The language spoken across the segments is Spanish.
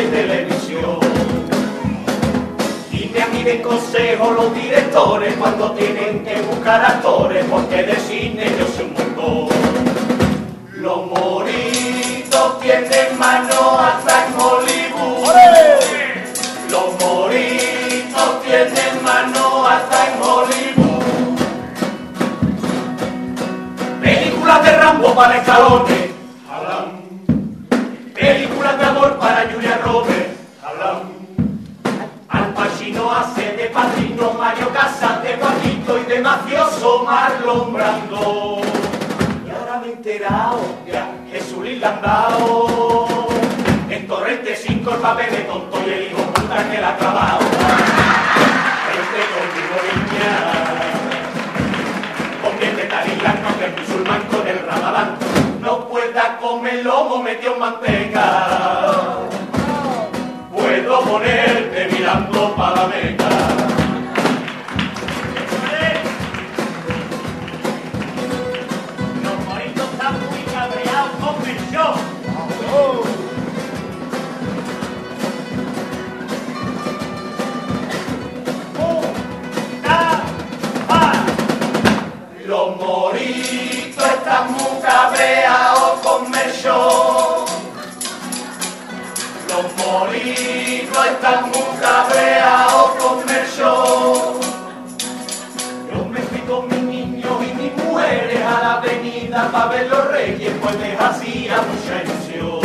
televisión. Y me piden consejo los directores cuando tienen que buscar actores, porque de cine yo soy un montón. Los moritos tienen mano hasta en Hollywood. Los moritos tienen mano hasta en Hollywood. Películas de Rambo para escalones, películas de amor para Julia Roberts, Al Pacino hace de padrino, Mario Casas de Paquito y de mafioso Marlon Brando. Y ahora me he enterado que Jesús le han dado en Torrente 5 el papel de tonto y el hijo puta que la ha clavado. Vente conmigo, niña, conviértete al islam, que es musulmán con el ramadán. No pueda comer lomo metido en manteca, puedo ponerte mirando para la Meca. Los moritos están muy cabreados con el show. Los moritos están muy cabreados con el show. Los moritos están muy cabreados con el show. Yo me fui con mis niños y mis mujeres a la avenida para ver los reyes, pues les hacía mucha ilusión.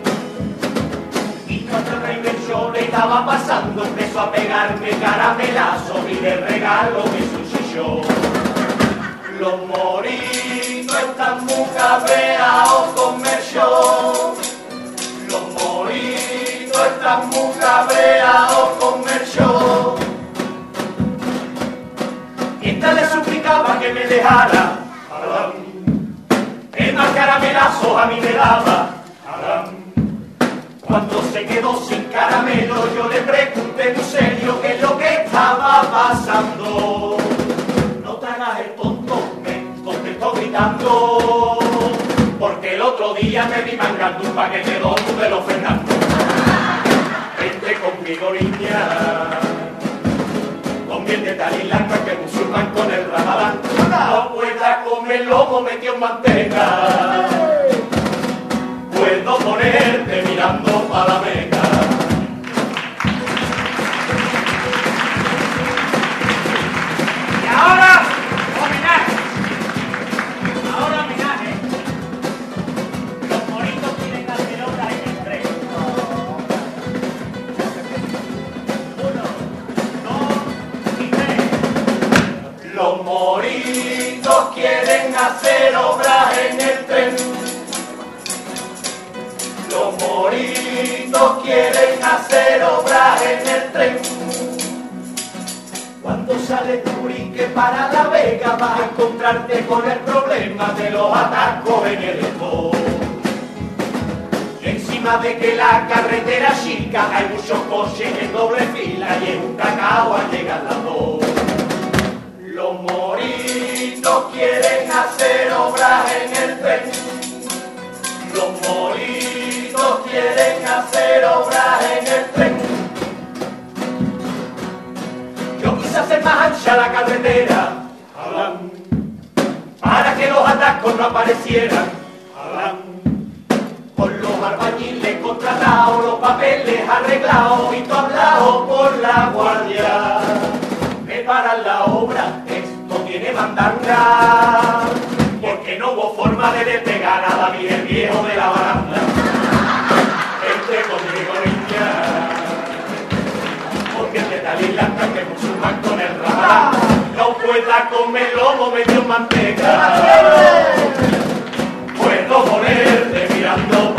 Y cuando el rey del show le estaba pasando, empezó a pegarme caramelazos y de regalo mi sushi show. Los moritos están muy cabreados con el show. Los moritos están muy cabreados con el show. Mientras le suplicaba que me dejara, el más caramelazo a mí me daba. Cuando se quedó sin caramelo, yo le pregunté en serio qué es lo que estaba pasando. No te hagas el tonto, me contestó gritando, porque el otro día me vi mangando un paquete dono de los Fernando. Vente conmigo, niña, conviértete al islam, que es musulmán con el ramadán. No pueda comer lomo metido en manteca, puedo ponerte mirando para la Meca. Y ahora, homenaje. Ahora homenaje. Los moritos tienen hacer obras en el tren. 1, 2 y 3. Los moritos quieren hacer obras en el tren. Los moritos quieren hacer obras en el tren. Cuando sales de Urique para La Vega vas a encontrarte con el problema de los atascos en el Esbo. Y encima de que la carretera chica hay muchos coches en doble fila y es un cacao al llegar las 2. Los moritos quieren hacer obras en el tren. Los moritos quieren hacer obras en el tren. Yo quise hacer más ancha la carretera para que los atascos no aparecieran. Con los albañiles contratados, los papeles arreglados y todo hablado por la guardia. Me paran la obra, esto tiene mandanga, porque no hubo forma de despegar a David el viejo de la baranda. Entre conmigo, niña, porque te da isla que es musulmán con el ramadán. No pueda comer lomo medio en manteca, puedo ponerte mirando